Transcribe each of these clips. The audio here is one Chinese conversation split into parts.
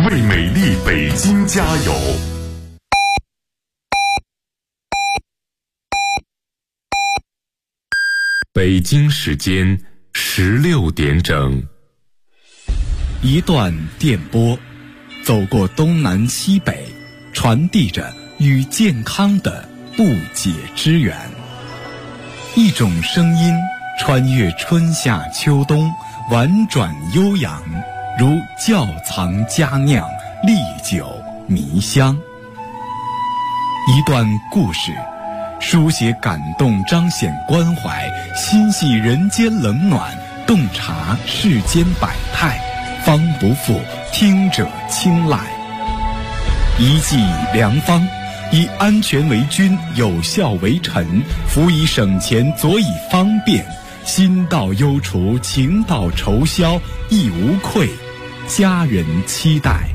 为美丽北京加油！北京时间16点整。 一段电波，走过东南西北，传递着与健康的不解之缘。一种声音穿越春夏秋冬，婉转悠扬，如窖藏佳酿，历久弥香。一段故事，书写感动，彰显关怀，心系人间冷暖，洞察世间百态，方不负听者青睐。一剂良方，以安全为君，有效为臣，辅以省钱，佐以方便，心到忧除，情到愁消，亦无愧，家人期待。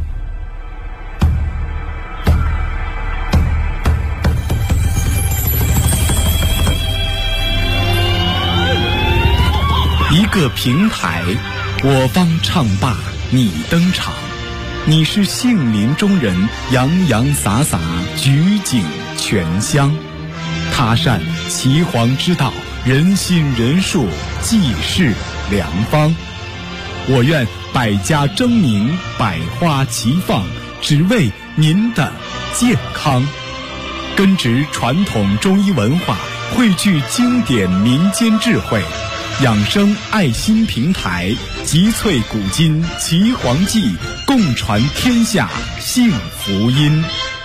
一个平台，我方唱罢你登场，你是杏林中人，洋洋洒洒，举景全香。他善岐黄之道，人心人术，济世良方。我愿百家争鸣，百花齐放，只为您的健康。根植传统中医文化，汇聚经典民间智慧，养生爱心平台，集萃古今岐黄记，共传天下幸福音。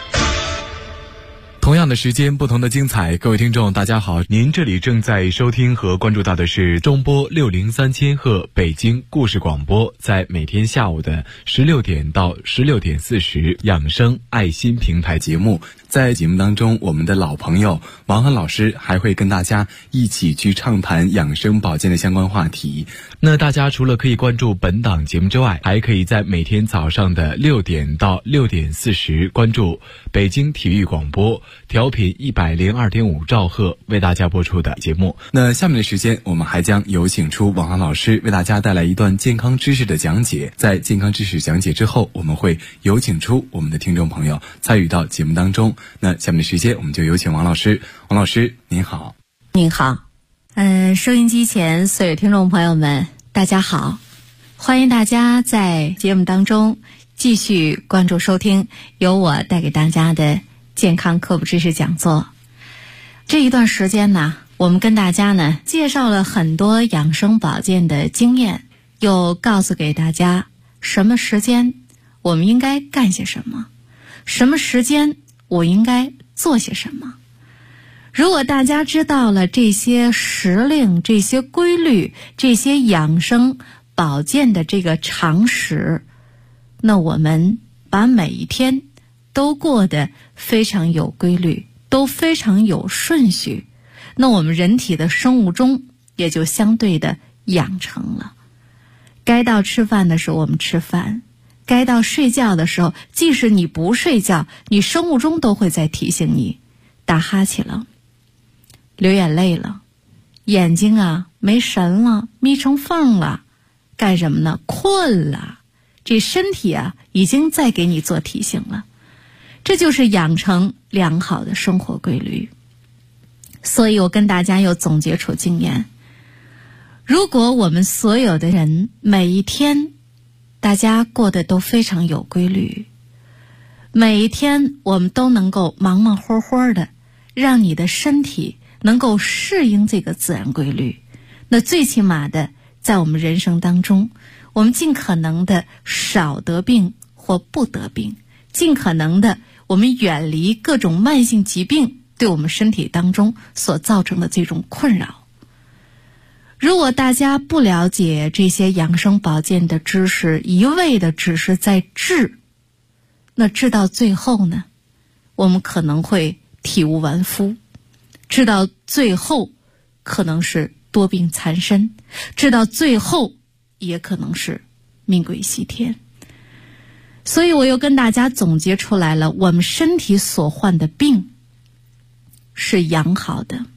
同样的时间，不同的精彩。各位听众大家好，您这里正在收听和关注到的是中波603千赫北京故事广播，在每天下午的16点到16点40养生爱心平台节目。在节目当中，我们的老朋友王涵老师还会跟大家一起去畅谈养生保健的相关话题。那大家除了可以关注本档节目之外，还可以在每天早上的6点到6点40关注北京体育广播调频102.5兆赫为大家播出的节目。那下面的时间，我们还将有请出王涵老师为大家带来一段健康知识的讲解。在健康知识讲解之后，我们会有请出我们的听众朋友参与到节目当中。那下面的时间，我们就有请王老师。王老师您好。 您好。收音机前所有听众朋友们大家好，欢迎大家在节目当中继续关注收听由我带给大家的健康科普知识讲座。这一段时间呢，我们跟大家呢介绍了很多养生保健的经验，又告诉给大家什么时间我们应该干些什么，什么时间我应该做些什么。如果大家知道了这些时令，这些规律，这些养生保健的这个常识，那我们把每一天都过得非常有规律，都非常有顺序，那我们人体的生物钟也就相对的养成了。该到吃饭的时候我们吃饭，该到睡觉的时候，即使你不睡觉，你生物钟都会在提醒你打哈欠了，流眼泪了，眼睛啊没神了，眯成缝了，干什么呢？困了，这身体啊已经在给你做提醒了。这就是养成良好的生活规律。所以我跟大家又总结出经验，如果我们所有的人每一天大家过得都非常有规律，每一天我们都能够忙忙活活的让你的身体能够适应这个自然规律，那最起码的在我们人生当中，我们尽可能的少得病或不得病，尽可能的我们远离各种慢性疾病对我们身体当中所造成的这种困扰。如果大家不了解这些养生保健的知识，一味的只是在治，那治到最后呢，我们可能会体无完肤，治到最后可能是多病缠身，治到最后也可能是命归西天。所以我又跟大家总结出来了，我们身体所患的病是养好的，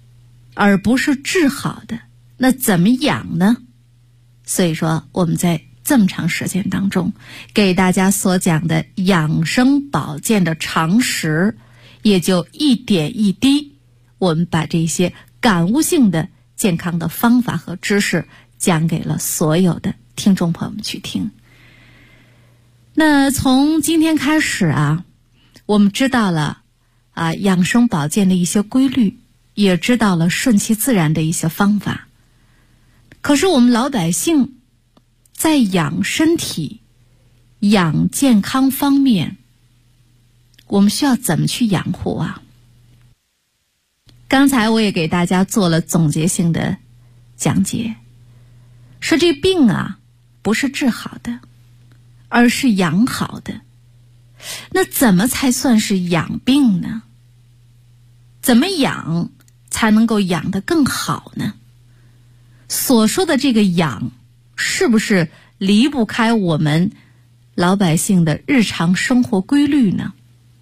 而不是治好的。那怎么养呢？所以说我们在这么长时间当中，给大家所讲的养生保健的常识，也就一点一滴，我们把这些感悟性的健康的方法和知识讲给了所有的听众朋友们去听。那从今天开始啊，我们知道了养生保健的一些规律，也知道了顺其自然的一些方法。可是我们老百姓在养身体、养健康方面，我们需要怎么去养护啊？刚才我也给大家做了总结性的讲解，说这病啊不是治好的，而是养好的。那怎么才算是养病呢？怎么养才能够养得更好呢？所说的这个养，是不是离不开我们老百姓的日常生活规律呢？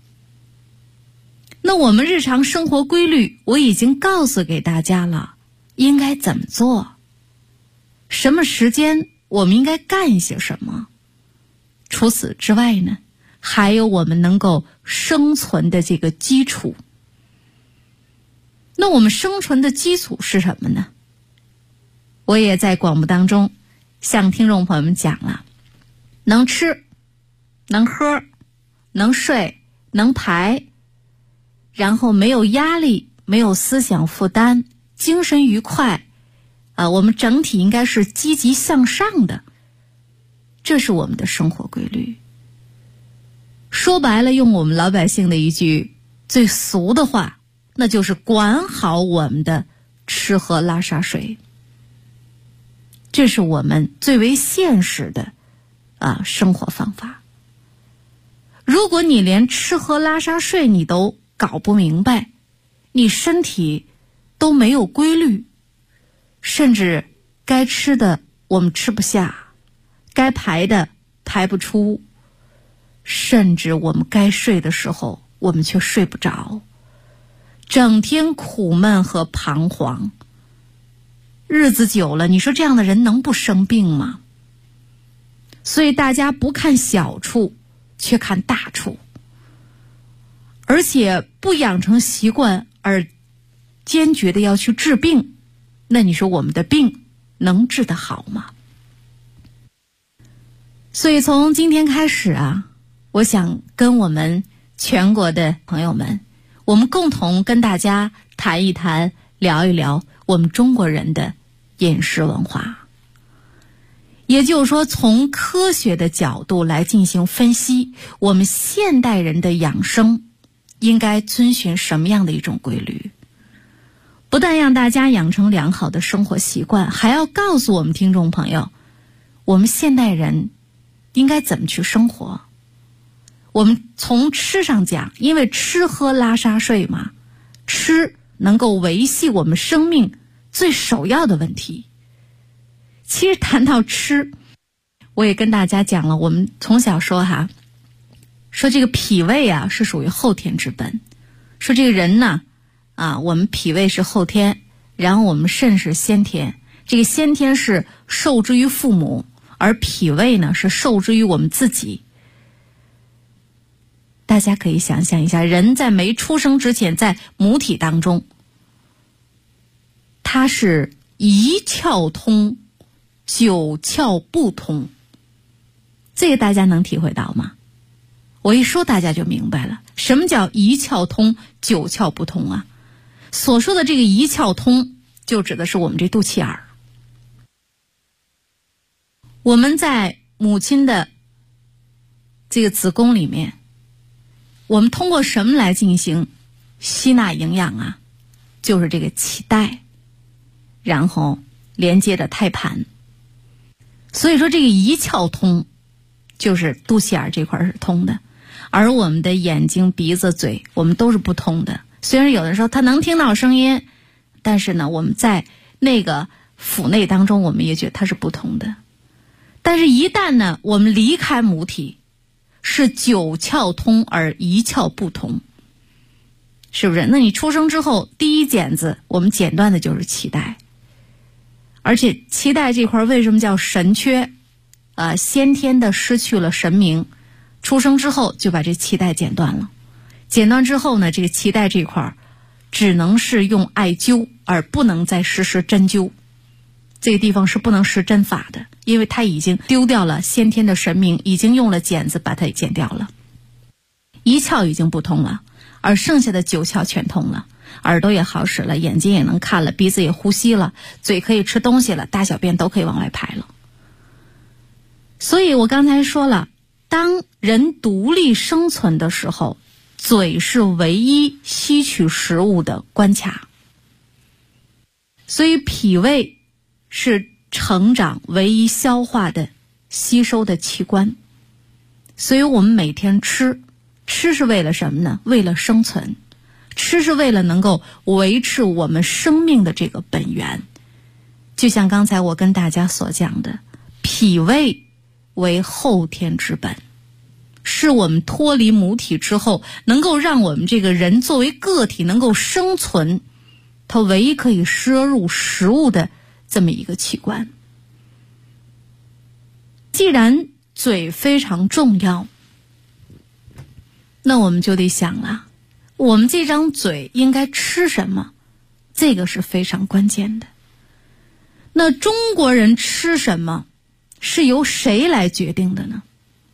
那我们日常生活规律我已经告诉给大家了，应该怎么做，什么时间我们应该干一些什么。除此之外呢，还有我们能够生存的这个基础。那我们生存的基础是什么呢？我也在广播当中向听众朋友们讲了，能吃，能喝，能睡，能排，然后没有压力，没有思想负担，精神愉快，我们整体应该是积极向上的，这是我们的生活规律。说白了，用我们老百姓的一句最俗的话，那就是管好我们的吃喝拉撒睡。这是我们最为现实的生活方法。如果你连吃喝拉撒睡你都搞不明白，你身体都没有规律，甚至该吃的我们吃不下，该排的排不出，甚至我们该睡的时候我们却睡不着，整天苦闷和彷徨，日子久了，你说这样的人能不生病吗？所以大家不看小处，却看大处，而且不养成习惯而坚决的要去治病，那你说我们的病能治得好吗？所以从今天开始我想跟我们全国的朋友们，我们共同跟大家谈一谈，聊一聊我们中国人的饮食文化。也就是说，从科学的角度来进行分析，我们现代人的养生应该遵循什么样的一种规律。不但让大家养成良好的生活习惯，还要告诉我们听众朋友，我们现代人应该怎么去生活。我们从吃上讲，因为吃喝拉撒睡嘛，吃能够维系我们生命最首要的问题。其实谈到吃，我也跟大家讲了，我们从小说说这个脾胃是属于后天之本，说这个人呢我们脾胃是后天，然后我们肾是先天，这个先天是受之于父母，而脾胃呢是受之于我们自己。大家可以想象一下，人在没出生之前，在母体当中，他是一窍通，九窍不通，这个大家能体会到吗？我一说大家就明白了，什么叫一窍通，九窍不通啊？所说的这个一窍通，就指的是我们这肚脐眼儿。我们在母亲的这个子宫里面，我们通过什么来进行吸纳营养就是这个脐带，然后连接着胎盘。所以说这个一窍通，就是肚脐眼这块是通的，而我们的眼睛、鼻子、嘴，我们都是不通的。虽然有的时候他能听到声音，但是呢，我们在那个腹内当中，我们也觉得它是不通的。但是一旦呢，我们离开母体，是九窍通而一窍不通，是不是？那你出生之后，第一剪子我们剪断的就是脐带，而且脐带这块为什么叫神阙先天的失去了神明，出生之后就把这脐带剪断了。剪断之后呢，这个脐带这块只能是用艾灸，而不能再实施针灸。这个地方是不能施针法的，因为他已经丢掉了先天的神明，已经用了剪子把它剪掉了。一窍已经不通了，而剩下的9窍全通了，耳朵也好使了，眼睛也能看了，鼻子也呼吸了，嘴可以吃东西了，大小便都可以往外排了。所以我刚才说了，当人独立生存的时候，嘴是唯一吸取食物的关卡。所以脾胃是成长唯一消化的吸收的器官。所以我们每天吃是为了什么呢？为了生存。吃是为了能够维持我们生命的这个本源。就像刚才我跟大家所讲的，脾胃为后天之本，是我们脱离母体之后能够让我们这个人作为个体能够生存，它唯一可以摄入食物的这么一个器官。既然嘴非常重要，那我们就得想了，我们这张嘴应该吃什么？这个是非常关键的。那中国人吃什么是由谁来决定的呢？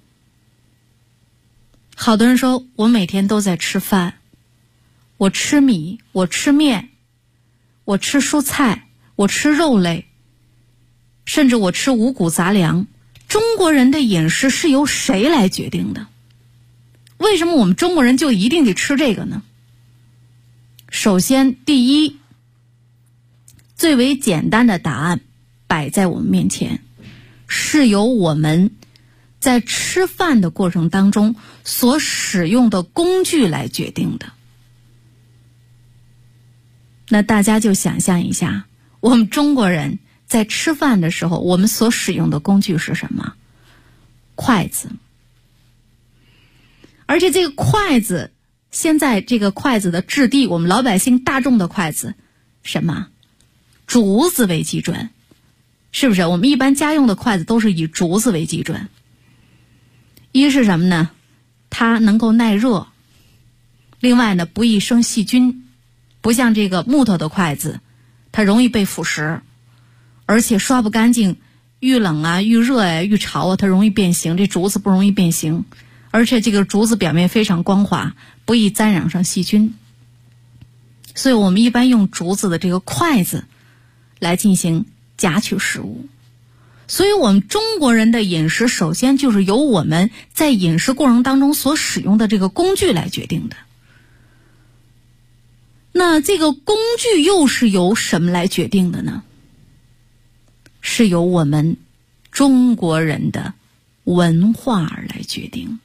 好多人说我每天都在吃饭，我吃米，我吃面，我吃蔬菜，我吃肉类，甚至我吃五谷杂粮。中国人的饮食是由谁来决定的？为什么我们中国人就一定得吃这个呢？首先，第一，最为简单的答案摆在我们面前，是由我们在吃饭的过程当中所使用的工具来决定的。那大家就想象一下，我们中国人在吃饭的时候，我们所使用的工具是什么？筷子。而且这个筷子，现在这个筷子的质地，我们老百姓大众的筷子，什么？竹子为基准，是不是？我们一般家用的筷子都是以竹子为基准。一是什么呢？它能够耐热，另外呢，不易生细菌，不像这个木头的筷子，它容易被腐蚀，而且刷不干净，遇冷啊、遇热啊、遇潮啊，它容易变形。这竹子不容易变形，而且这个竹子表面非常光滑，不易沾染上细菌。所以我们一般用竹子的这个筷子来进行夹取食物。所以我们中国人的饮食首先就是由我们在饮食过程当中所使用的这个工具来决定的。那这个工具又是由什么来决定的呢？是由我们中国人的文化而来决定。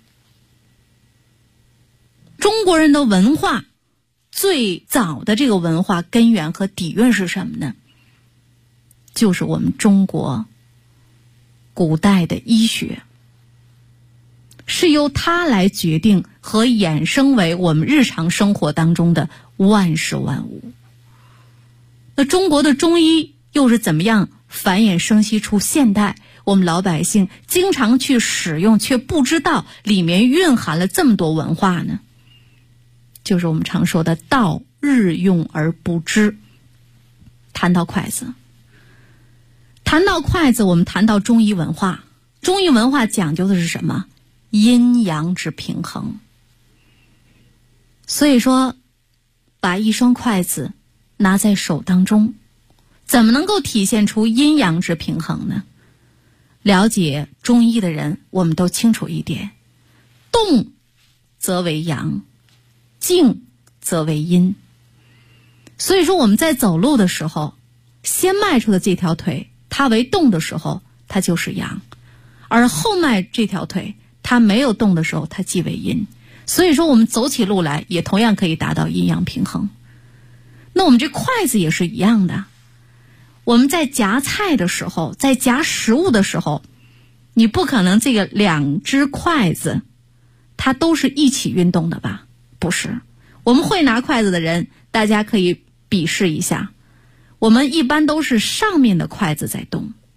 中国人的文化最早的这个文化根源和底蕴是什么呢？就是我们中国古代的医学，是由它来决定和衍生为我们日常生活当中的万事万物。那中国的中医又是怎么样繁衍生息出现代我们老百姓经常去使用却不知道里面蕴含了这么多文化呢？就是我们常说的道日用而不知。谈到筷子，我们谈到中医文化。中医文化讲究的是什么？阴阳之平衡。所以说，把一双筷子拿在手当中，怎么能够体现出阴阳之平衡呢？了解中医的人，我们都清楚一点，动则为阳，静则为阴。所以说我们在走路的时候，先迈出的这条腿，它为动的时候，它就是阳；而后迈这条腿，它没有动的时候，它即为阴。所以说我们走起路来也同样可以达到阴阳平衡。那我们这筷子也是一样的，我们在夹菜的时候，在夹食物的时候，你不可能这个两只筷子它都是一起运动的吧？不是。我们会拿筷子的人，大家可以比试一下，我们一般都是上面的筷子在动，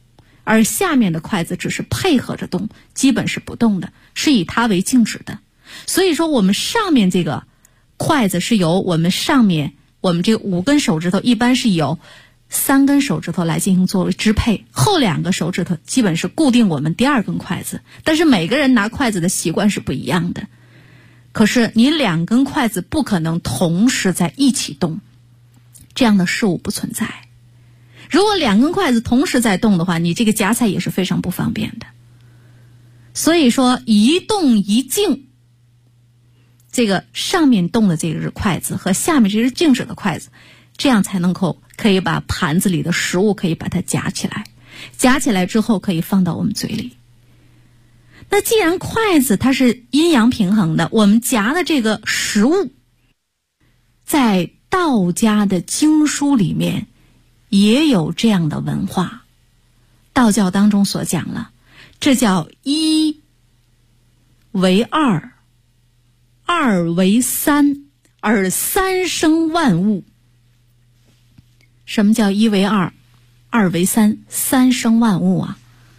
而下面的筷子只是配合着动，基本是不动的，是以它为静止的。所以说我们上面这个筷子是由我们上面我们这5根手指头一般是由3根手指头来进行作为支配，后2个手指头基本是固定我们第2根筷子，但是每个人拿筷子的习惯是不一样的。可是你2根筷子不可能同时在一起动，这样的事物不存在。如果2根筷子同时在动的话，你这个夹菜也是非常不方便的。所以说一动一静，这个上面动的这个是筷子和下面这是静止的筷子，这样才能够可以把盘子里的食物可以把它夹起来，夹起来之后可以放到我们嘴里。那既然筷子它是阴阳平衡的，我们夹的这个食物在道家的经书里面也有这样的文化。道教当中所讲了，这叫1为2， 2为3，而3生万物。什么叫1为2， 2为3， 3生万物啊？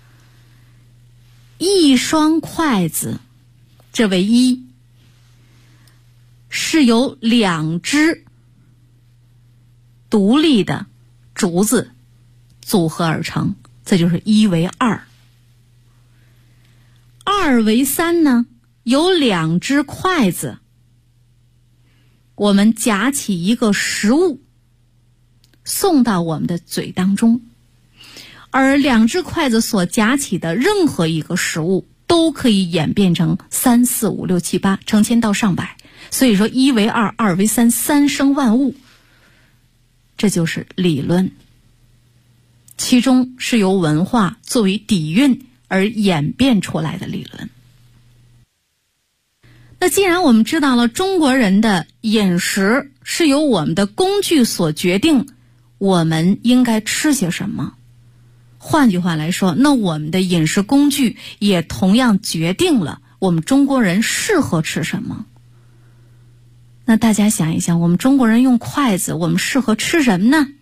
一双筷子，这为1，是由2只独立的竹子组合而成，这就是1为2。 2为3呢，有2只筷子，我们夹起一个食物送到我们的嘴当中，而2只筷子所夹起的任何一个食物都可以演变成3、4、5、6、7、8，成千到上百。所以说1为2， 2为3， 3生万物，这就是理论。其中是由文化作为底蕴而演变出来的理论。那既然我们知道了中国人的饮食是由我们的工具所决定，我们应该吃些什么？换句话来说，那我们的饮食工具也同样决定了我们中国人适合吃什么。那大家想一想，我们中国人用筷子，我们适合吃什么呢？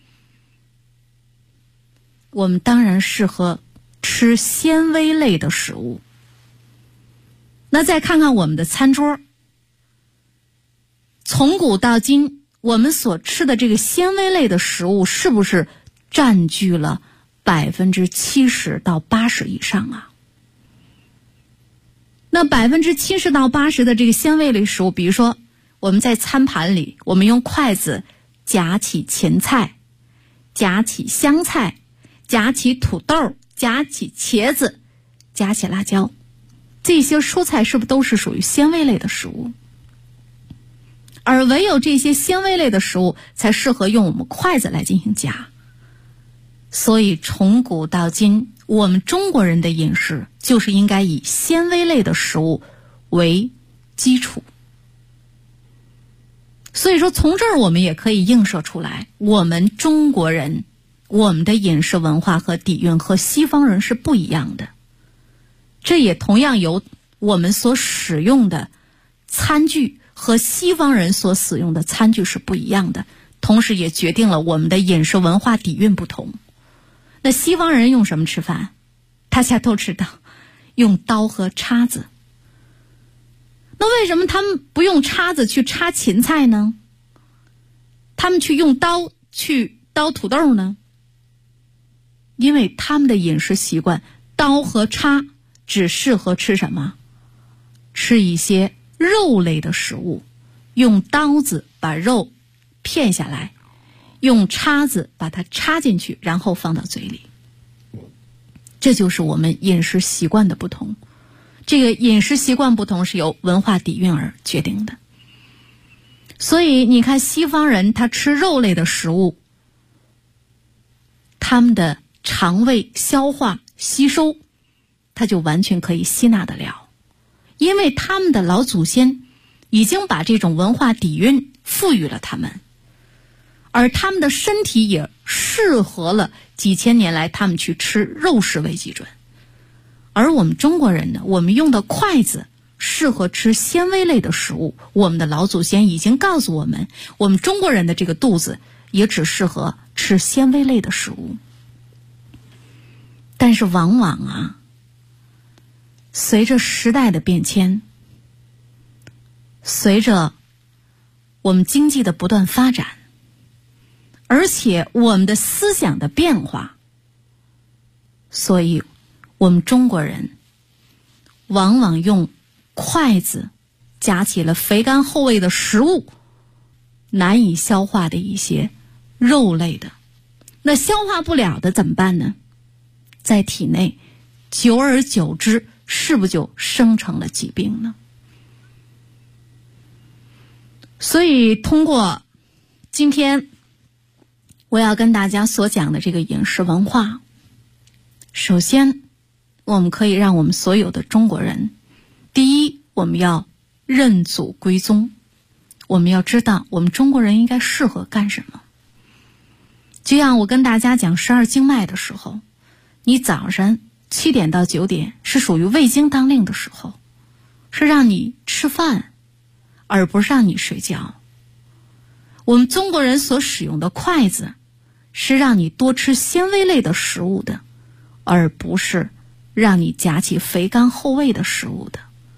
我们当然适合吃纤维类的食物。那再看看我们的餐桌，从古到今，我们所吃的这个纤维类的食物是不是占据了70%到80%以上啊？那70%到80%的这个纤维类食物，比如说我们在餐盘里，我们用筷子夹起芹菜，夹起香菜，夹起土豆，夹起茄子，夹起辣椒，这些蔬菜是不是都是属于纤维类的食物？而唯有这些纤维类的食物才适合用我们筷子来进行夹。所以从古到今，我们中国人的饮食就是应该以纤维类的食物为基础。所以说从这儿我们也可以映射出来，我们中国人我们的饮食文化和底蕴和西方人是不一样的。这也同样由我们所使用的餐具和西方人所使用的餐具是不一样的，同时也决定了我们的饮食文化底蕴不同。那西方人用什么吃饭？大家都知道，用刀和叉子。那为什么他们不用叉子去插芹菜呢？他们去用刀去刀土豆呢？因为他们的饮食习惯，刀和叉只适合吃什么？吃一些肉类的食物，用刀子把肉片下来，用叉子把它插进去，然后放到嘴里。这就是我们饮食习惯的不同。这个饮食习惯不同是由文化底蕴而决定的。所以你看西方人他吃肉类的食物，他们的肠胃消化吸收他就完全可以吸纳得了，因为他们的老祖先已经把这种文化底蕴赋予了他们，而他们的身体也适合了几千年来他们去吃肉食为基准。而我们中国人呢，我们用的筷子适合吃纤维类的食物，我们的老祖先已经告诉我们，我们中国人的这个肚子也只适合吃纤维类的食物。 但是往往啊，随着时代的变迁，随着我们经济的不断发展，而且我们的思想的变化，所以我们中国人往往用筷子夹起了肥甘厚味的食物，难以消化的一些肉类的，那消化不了的怎么办呢？在体内久而久之，是不是就生成了疾病呢？所以通过今天我要跟大家所讲的这个饮食文化，首先我们可以让我们所有的中国人，第一，我们要认祖归宗，我们要知道我们中国人应该适合干什么。就像我跟大家讲12经脉的时候，你早上7点到9点是属于胃经当令的时候，是让你吃饭，而不是让你睡觉。我们中国人所使用的筷子是让你多吃纤维类的食物的，而不是让你夹起肥甘厚味的食物的。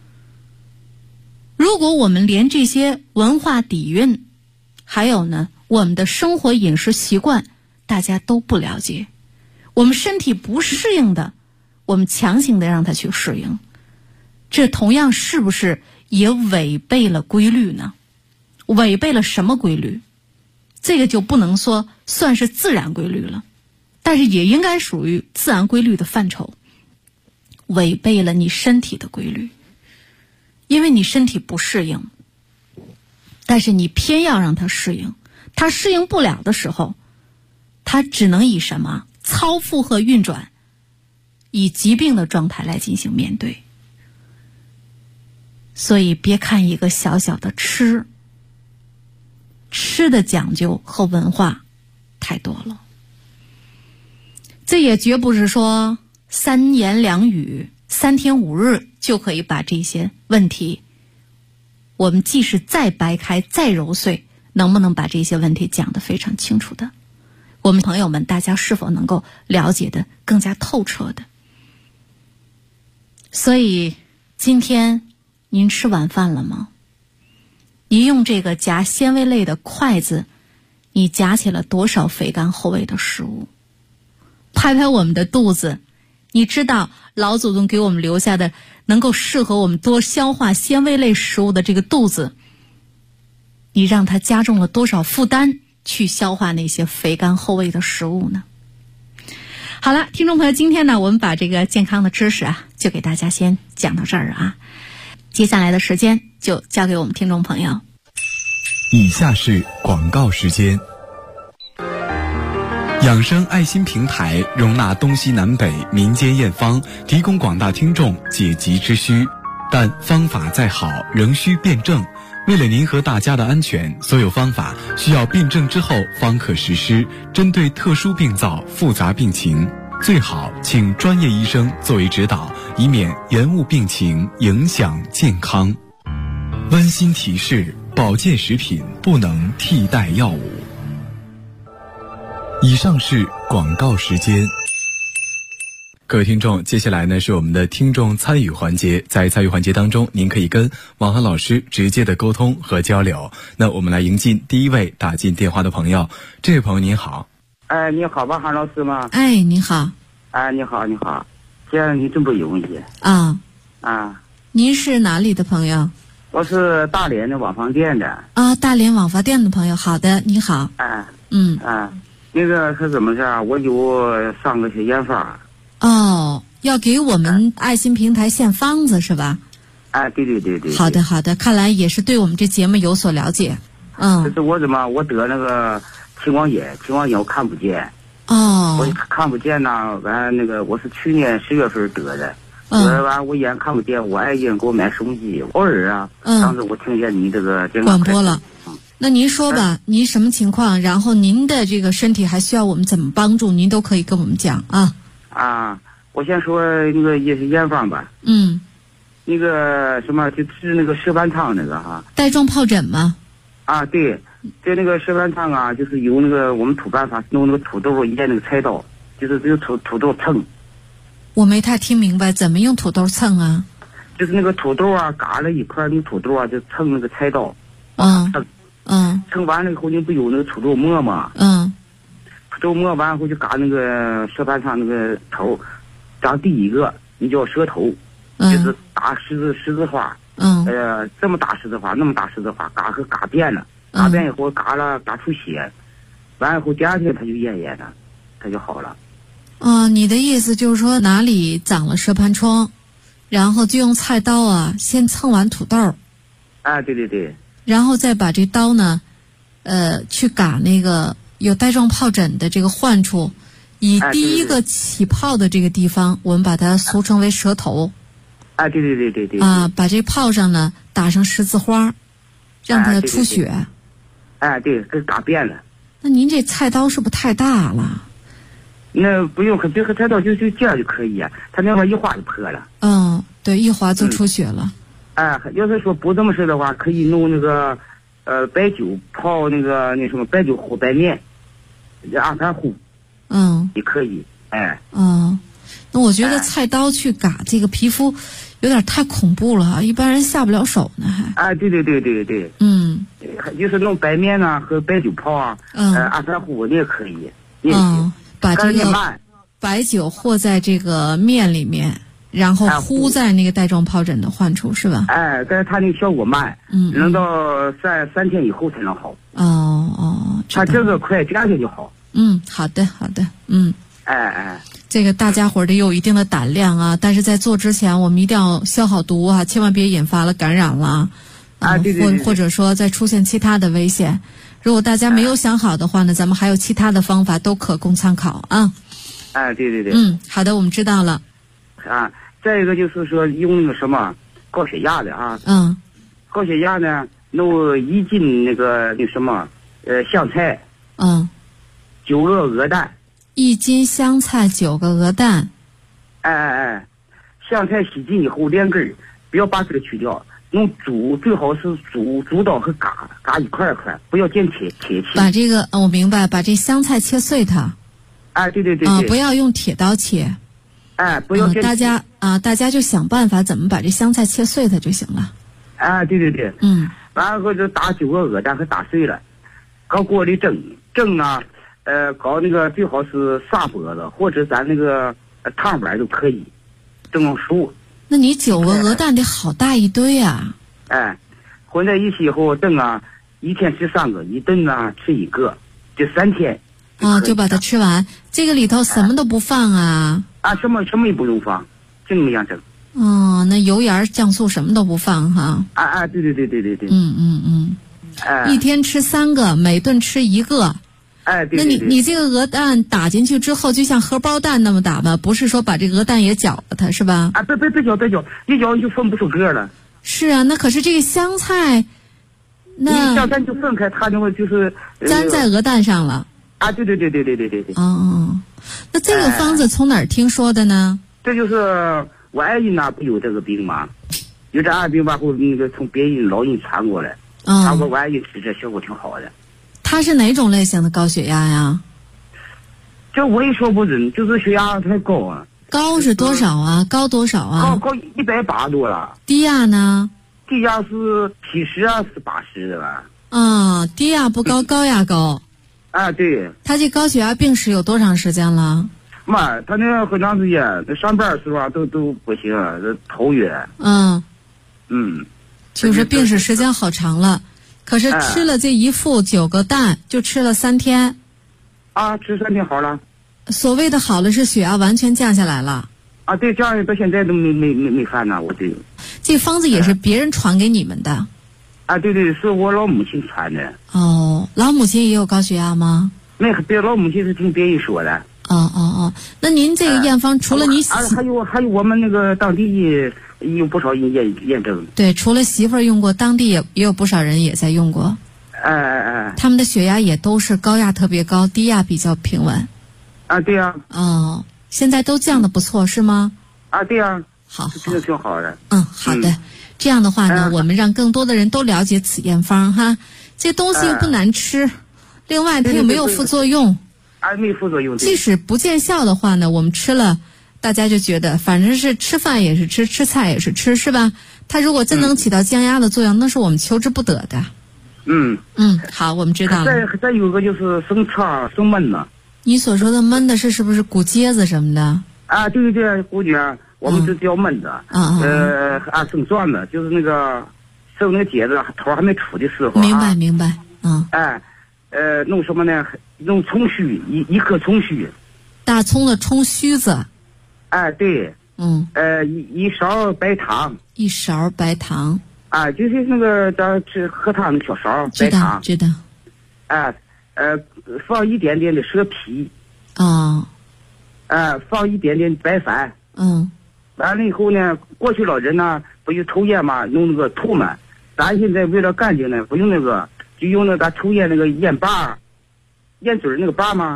如果我们连这些文化底蕴，还有呢我们的生活饮食习惯大家都不了解，我们身体不适应的，我们强行的让它去适应，这同样是不是也违背了规律呢？违背了什么规律？这个就不能说算是自然规律了，但是也应该属于自然规律的范畴，违背了你身体的规律。因为你身体不适应，但是你偏要让它适应，它适应不了的时候，它只能以什么？超负荷运转，以疾病的状态来进行面对。所以别看一个小小的吃的讲究和文化太多了，这也绝不是说3言2语3天5日就可以把这些问题，我们即使再掰开再揉碎，能不能把这些问题讲得非常清楚的？我们朋友们大家是否能够了解的更加透彻的？所以今天您吃晚饭了吗？你用这个夹纤维类的筷子，你夹起了多少肥甘厚味的食物？拍拍我们的肚子，你知道老祖宗给我们留下的能够适合我们多消化纤维类食物的这个肚子，你让它加重了多少负担去消化那些肥甘厚味的食物呢？好了，听众朋友，今天呢我们把这个健康的知识就给大家先讲到这儿接下来的时间就交给我们听众朋友。 以下是广告时间。养生爱心平台容纳东西南北民间验方，提供广大听众解急之需，但方法再好仍需辩证。为了您和大家的安全，所有方法需要辩证之后方可实施，针对特殊病灶、复杂病情，最好请专业医生作为指导，以免延误病情，影响健康。温馨提示：保健食品不能替代药物。以上是广告时间。各位听众，接下来呢是我们的听众参与环节。在参与环节当中，您可以跟王涵老师直接的沟通和交流。那我们来迎进第一位打进电话的朋友。这位朋友您好。 你好，王涵老师吗？ 你好。 你好，你好。这样你真不容易。 您是哪里的朋友？ 我是大连的网房店的。 大连网房店的朋友。好的，你好。 那个是怎么事啊？我有上个些验方。 要给我们爱心平台献方子是吧？ 对。 好的好的，看来也是对我们这节目有所了解。 这是我我得那个青光眼我看不见。我看不见呢，完那个我是去年10月份得的。完我眼看不见，我爱人给我买手机，偶尔当时我听见你这个广播了。那您说吧，您什么情况？然后您的这个身体还需要我们怎么帮助？您都可以跟我们讲我先说那个也是验方吧。那个什么，就治那个石斑汤那个带状疱疹吗？ 对，就那个石斑汤就是有那个我们土办法弄那个土豆腌那个菜刀，就是这个土豆蹭， 我没太听明白，怎么用土豆蹭啊？ 就是那个土豆啊，嘎了一块那个土豆啊，就蹭那个菜刀。蹭完了以后，你不有那个土豆末吗？土豆末完后就嘎那个舌盘上那个头，长第一个，你叫舌头，就是打十字花。这么大十字花，那么大十字花，嘎遍了，嘎遍以后嘎出血，完了以后第二天它就咽了，它就好了。 你的意思就是说哪里长了舌盘疮，然后就用菜刀啊先蹭完土豆。 对。 然后再把这刀呢，去嘎那个有带状疱疹的这个患处，以第一个起泡的这个地方，我们把它俗称为舌头。 对。 把这泡上呢打上十字花，让它出血。 对，给嘎遍了。 那您这菜刀是不是太大了？ 那不用，别和菜刀就这样就可以啊，它那块一划就破了。 对，一划就出血了。 要是说不这么事的话，可以弄那个白酒泡那什么白酒和白面，阿三糊，也可以。 那我觉得菜刀去嘎这个皮肤有点太恐怖了哈，一般人下不了手呢还。 对。就是弄白面呢和白酒泡啊，阿三糊你也可以。 把这个白酒和在这个面里面。然后糊在那个带状疱疹的患处是吧？ 但是它那个效果慢，能到三天以后才能好。它这个快，第二天就好。 好的。这个大家伙得有一定的胆量啊！但是在做之前，我们一定要消好毒啊，千万别引发了感染了。 对。 或者说再出现其他的危险。如果大家没有想好的话呢，咱们还有其他的方法都可供参考啊。 对。 好的，我们知道了。 再一个就是说用那个什么高血压的啊，高血压呢弄1斤那什么香菜，9个鹅蛋 ，1斤香菜9个鹅蛋， 香菜洗净以后连根，不要把这个去掉，弄煮，最好是煮到和嘎一块，不要见铁器。 把这个我明白，把这香菜切碎它。 对。 不要用铁刀切。 不要大家就想办法怎么把这香菜切碎它就行了。 对。完了就打9个鹅蛋和打碎了，搞锅里蒸呢，搞那个最好是砂锅子或者咱那个汤碗都可以，蒸熟。 那你9个鹅蛋得好大一堆啊。 混在一起以后蒸啊，一天吃3个，一顿呢吃1个，就3天。 就把它吃完。这个里头什么都不放啊？ 什么也不用放，就那么样整。 那油盐酱醋什么都不放哈？ 对。 一天吃3个，每顿吃1个。 对。 那你这个鹅蛋打进去之后，就像荷包蛋那么打吧？不是说把这个鹅蛋也搅了它是吧？ 别搅，一搅就分不出个了。 是啊，那可是这个香菜，那香菜就分开，它那个就是粘在鹅蛋上了。 对。 那这个方子从哪儿听说的呢？ 这就是我爱人呢，不有这个病吗？有这二病吧，后那个从别人老人传过来，我爱人吃这效果挺好的。 他是哪种类型的高血压呀？ 这我也说不准，就是血压太高啊。 高是多少啊？高多少啊？ 高180多了。 低压呢？ 低压是70啊，是80的吧？ 低压不高，高压高。 对。 他这高血压病史有多长时间了？ 他那很长时间，那上班时候啊都不行，这头晕。 就是病史时间好长了，可是吃了这一副9个蛋，就吃了3天。 吃3天好了。 所谓的好了是血压完全降下来了。 对，降下来到现在都没犯呢，我这。 这方子也是别人传给你们的。 对，是我老母亲传的。 老母亲也有高血压吗？ 别老母亲是听别人说的。 那您这个验方除了你还有我们那个当地有不少人验证。 对，除了媳妇儿用过，当地也有不少人也在用过。他们的血压也都是高压特别高，低压比较平稳。 对呀。 现在都降得不错是吗？ 对呀。 好， 这个挺好的。 好的。这样的话呢，我们让更多的人都了解此验方哈。这东西又不难吃，另外它又没有副作用。 没副作用。 即使不见效的话呢，我们吃了大家就觉得反正是吃饭也是吃，吃菜也是吃，是吧？它如果真能起到降压的作用，那是我们求之不得的。好，我们知道了。 再有个就是生肠生闷呢。 你所说的闷的是不是骨疖子什么的？ 啊，对，骨疖，我们就叫闷的。生转的，就是那个生那个疖子头还没出的时候。 明白。 弄什么呢？弄葱须，一颗葱须。 大葱的葱须子。 对。一勺白糖。 一勺白糖。 就是那个咱吃喝汤的小勺白糖。 知道。 放一点点的蛇皮。放一点点白饭。完了以后呢，过去老人呢不就抽烟嘛，用那个吐嘛。咱现在为了干净呢，不用那个，就用那咱抽烟那个烟把，烟嘴那个把嘛。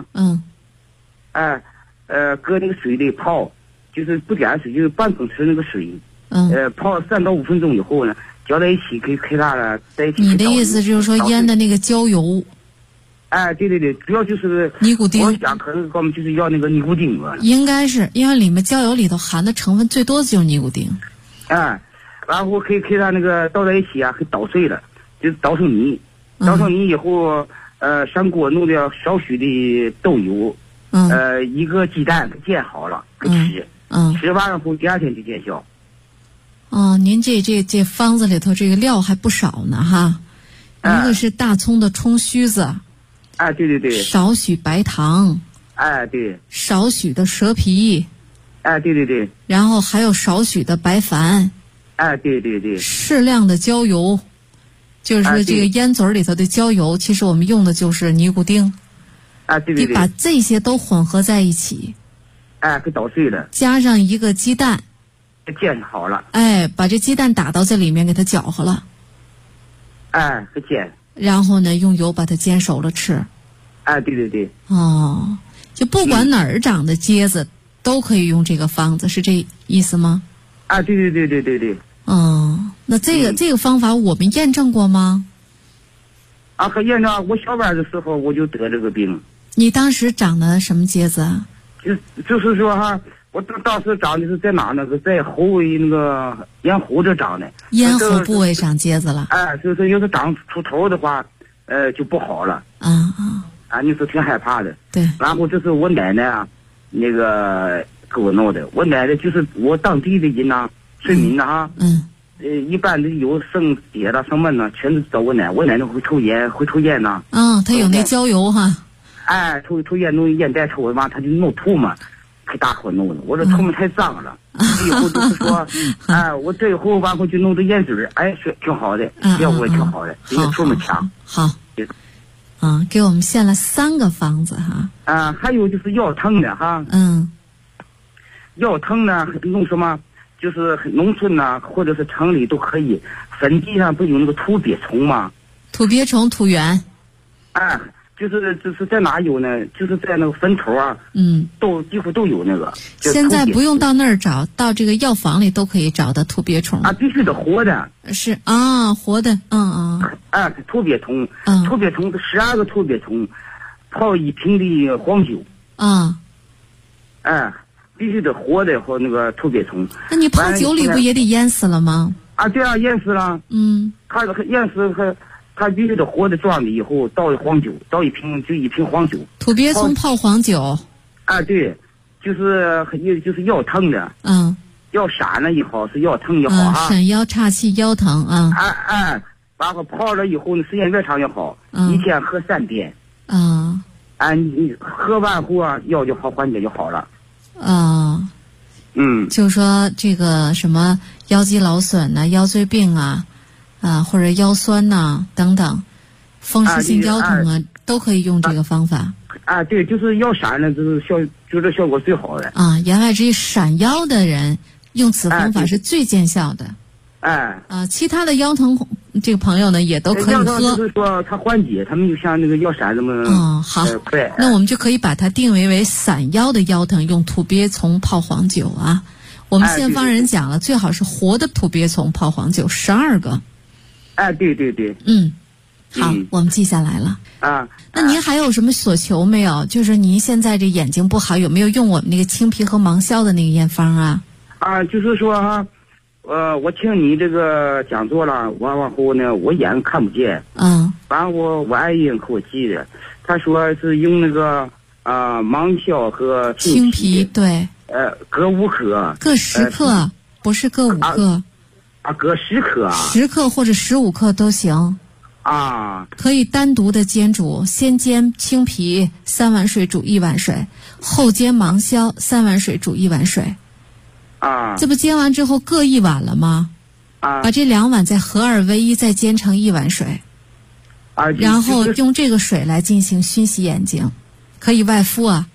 搁那个水里泡，就是不点水，就是半桶匙那个水。泡3到5分钟以后呢，搅在一起可以开大了，在一起。 你的意思就是说腌的那个焦油？ 对，主要就是尼古丁。 我想可能我们就是要那个尼古丁了。 应该是因为里面焦油里头含的成分最多的就是尼古丁。 然后可以它那个倒在一起可以捣碎了，就捣成泥。捣成泥以后，上锅弄点少许的豆油，一个鸡蛋给煎好了，给吃。吃完后第2天就见效。 您这方子里头这个料还不少呢哈。一个是大葱的葱须子。 对。 少许白糖。 对。 少许的蛇皮。 对。 然后还有少许的白矾。 对。 适量的焦油，就是说这个烟嘴里头的焦油，其实我们用的就是尼古丁。 对。 你把这些都混合在一起。 给捣碎了。 加上一个鸡蛋。 煎好了。 把这鸡蛋打到这里面，给它搅和了。 给煎。 然后呢，用油把它煎熟了吃。 对。 就不管哪儿长的疖子，都可以用这个方子，是这意思吗？ 对。 那这个方法我们验证过吗？ 可验证。我小班的时候我就得这个病。 你当时长的什么疖子啊？ 就是说我当时长的是在哪呢？在喉尾那个咽喉这长的。 咽喉部位长疖子了。 所以说要是长出头的话，就不好了。你说挺害怕的。 对。然后这是我奶奶那个给我弄的。我奶奶就是我当地的人村民呢一般的有生疖了生闷呢，全都找我奶。我奶奶会抽烟呢。 她有那焦油哈。 抽烟弄烟袋抽嘛，她就弄吐嘛。给大伙弄的，我这头们太脏了。以后就是说，我这以后完后就弄的烟嘴是挺好的，效果也挺好的，比出门强。 好。给我们献了3个方子哈。 还有就是腰疼的哈。腰疼呢，弄什么？就是农村呢，或者是城里都可以。坟地上不有那个土鳖虫吗？ 土鳖虫、土源。 就是在哪有呢？就是在那个坟头都几乎都有那个。 现在不用到那儿找，到这个药房里都可以找到土鳖虫。 必须得活的。 是活的。 土鳖虫。土鳖虫12个土鳖虫，泡1瓶的黄酒。必须得活的和那个土鳖虫。 那你泡酒里不也得淹死了吗？ 对淹死了。它淹死它必须得活的装的，以后倒黄酒，倒1瓶黄酒。 土鳖虫泡黄酒。 对，就是腰疼的。腰闪了也好，是腰疼也好闪腰岔气腰疼然后泡了以后呢，时间越长越好。1天喝3遍。你喝完后腰就好，缓解就好了。 就是说这个什么腰肌劳损腰椎病或者腰酸等等，风湿性腰痛都可以用这个方法。 对，就是腰闪了，就是效果最好的。 言外之意，闪腰的人用此方法是最见效的。其他的腰疼这个朋友呢也都可以喝。 就是说它缓解，它没有像那个腰闪这么好。那我们就可以把它定为散腰的腰疼，用土鳖虫泡黄酒我们现方人讲了，最好是活的土鳖虫泡黄酒12个。 对。 好，我们记下来了。 啊， 那您还有什么所求没有？就是您现在这眼睛不好，有没有用我们那个青皮和芒硝的那个验方啊？ 啊，就是说哈，我听你这个讲座了，完后呢，我眼看不见。完了我爱人给我寄的，他说是用那个芒硝和青皮，对， 各5克， 各10克，不是各5克。 各10克啊 ，10克或者15克都行。可以单独的煎煮，先煎青皮3碗水煮1碗水，后煎芒硝3碗水煮1碗水。这不煎完之后各1碗了吗？把这2碗再合2为1，再煎成1碗水。然后用这个水来进行熏洗眼睛，可以外敷啊。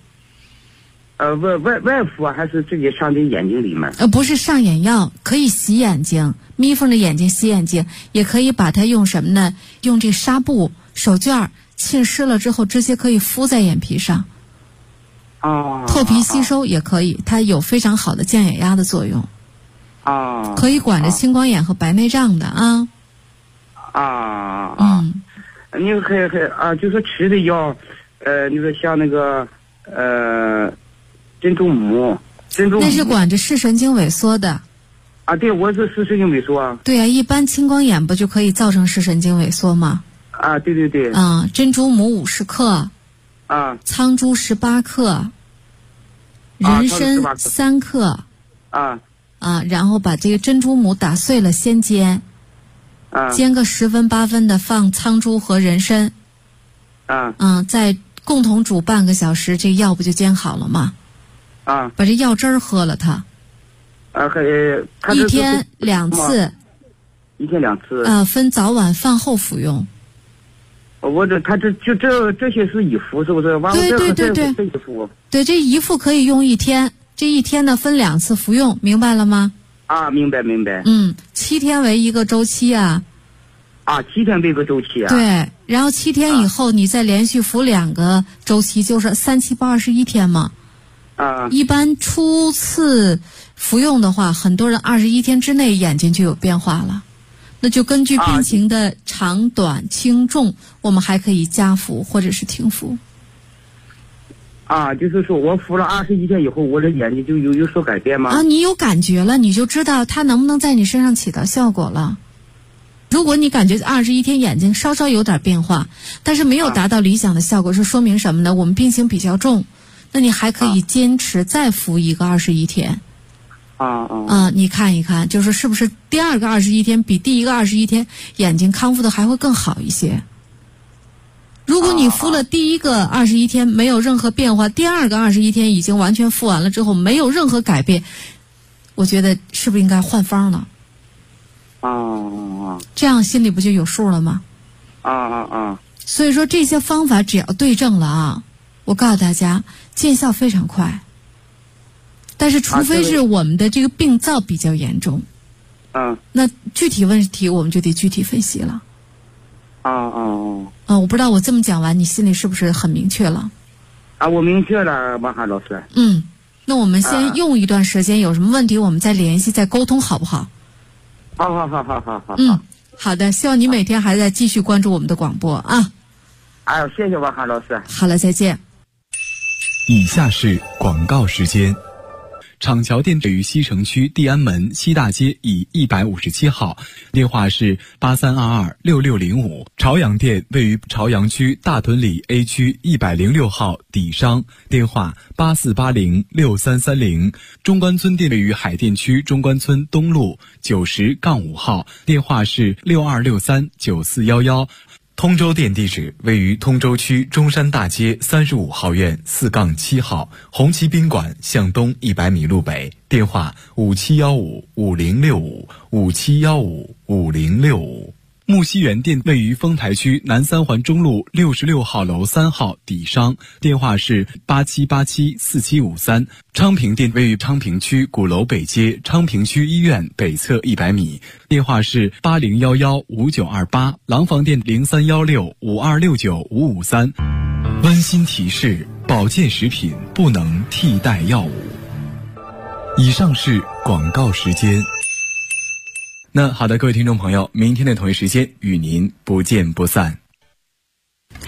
外敷还是直接上进眼睛里面？ 不是上眼药，可以洗眼睛，眯缝着眼睛洗眼睛，也可以把它用什么呢？用这纱布手绢浸湿了之后，直接可以敷在眼皮上。透皮吸收也可以，它有非常好的降眼压的作用。可以管着青光眼和白内障的啊。 你可以就说吃的药，你说像那个珍珠母， 那是管着视神经萎缩的。 对，我是视神经萎缩。 对啊，一般青光眼不就可以造成视神经萎缩吗？ 对对对。 珍珠母50克。苍珠18克。人参3克。然后把这个珍珠母打碎了先煎。煎个10分8分的，放苍珠和人参。再共同煮半个小时，这药不就煎好了吗？把这药汁儿喝了它。一天2次。 一天2次。 分早晚饭后服用。 这些是一副，是不是？ 对。对，这一副可以用1天，这1天呢分2次服用，明白了吗？ 明白。 7天为一个周期啊。 7天为一个周期啊。 对，然后7天以后你再连续服2个周期，就是3、7、8、21天嘛。一般初次服用的话，很多人21天之内眼睛就有变化了。那就根据病情的长短轻重，我们还可以加服或者是停服。 就是说我服了21天以后，我的眼睛就有所改变吗？ 你有感觉了，你就知道它能不能在你身上起到效果了。如果你感觉21天眼睛稍稍有点变化，但是没有达到理想的效果，是说明什么呢？我们病情比较重，那你还可以坚持再服一个21天。你看一看，就是是不是第2个21天比第1个21天眼睛康复的还会更好一些。如果你服了第1个21天没有任何变化，第2个21天已经完全服完了之后没有任何改变，我觉得是不是应该换方了？这样心里不就有数了吗？所以说这些方法只要对症了我告诉大家见效非常快。但是除非是我们的这个病灶比较严重，那具体问题我们就得具体分析了。我不知道我这么讲完，你心里是不是很明确了？ 我明确了，王涵老师。 那我们先用一段时间，有什么问题我们再联系再沟通，好不好？ 好。 好的，希望你每天还在继续关注我们的广播啊。 谢谢王涵老师。 好了，再见。 以下是广告时间。厂桥店位于西城区地安门西大街以157号，电话是83226605。朝阳店位于朝阳区大屯里 A 区106号底商，电话84806330。中关村店位于海淀区中关村东路90-5号，电话是62639411。通州店地址位于通州区中山大街35号院4-7号，红旗宾馆向东100米路北，电话57155065，57155065。木樨园店位于丰台区南三环中路66号楼3号底商，电话是87874753。昌平店位于昌平区鼓楼北街昌平区医院北侧100米，电话是80115928。廊坊店031652695553。温馨提示：保健食品不能替代药物。以上是广告时间。那好的，各位听众朋友，明天的同一时间与您不见不散。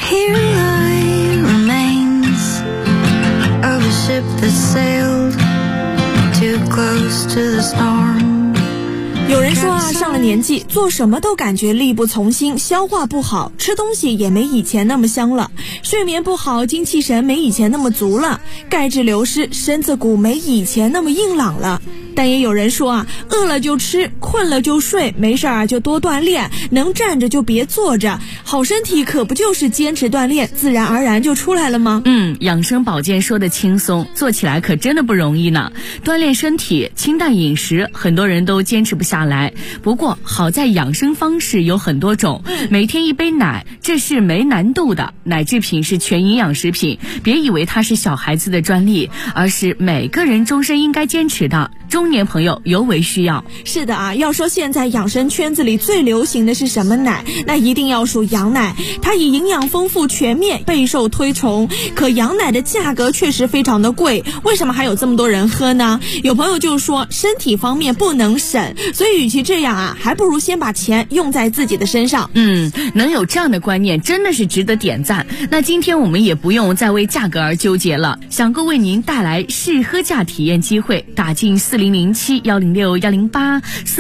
Here lie remains of a ship that sailed too close to the storm。 有人说啊，上了年纪做什么都感觉力不从心，消化不好，吃东西也没以前那么香了，睡眠不好，精气神没以前那么足了，钙质流失，身子骨没以前那么硬朗了。但也有人说啊，饿了就吃，困了就睡，没事啊就多锻炼，能站着就别坐着，好身体可不就是坚持锻炼，自然而然就出来了吗？ 养生保健说的轻松，做起来可真的不容易呢。锻炼身体，清淡饮食，很多人都坚持不下来。不过好在养生方式有很多种，每天一杯奶，这是没难度的。奶制品是全营养食品，别以为它是小孩子的专利，而是每个人终身应该坚持的。中年朋友尤为需要。 是的啊，要说现在养生圈子里最流行的是什么奶，那一定要数羊奶。它以营养丰富全面备受推崇，可羊奶的价格确实非常的贵，为什么还有这么多人喝呢？有朋友就说身体方面不能省，所以与其这样啊，还不如先把钱用在自己的身上。 能有这样的观念真的是值得点赞。那今天我们也不用再为价格而纠结了，想够为您带来试喝价体验机会，打进4007-106-108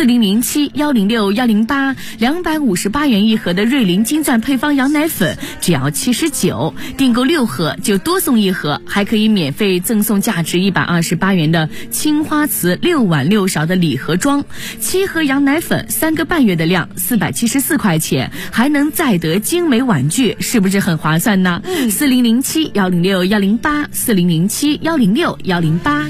4007-106-108 258元一盒的瑞麟金钻配方羊奶粉只要79，订购6盒就多送1盒，还可以免费赠送价值128元的青花瓷6碗6勺的礼盒装，7盒羊奶粉3个半月的量474块钱，还能再得精美碗具，是不是很划算呢？4007-106-108 4007-106-108。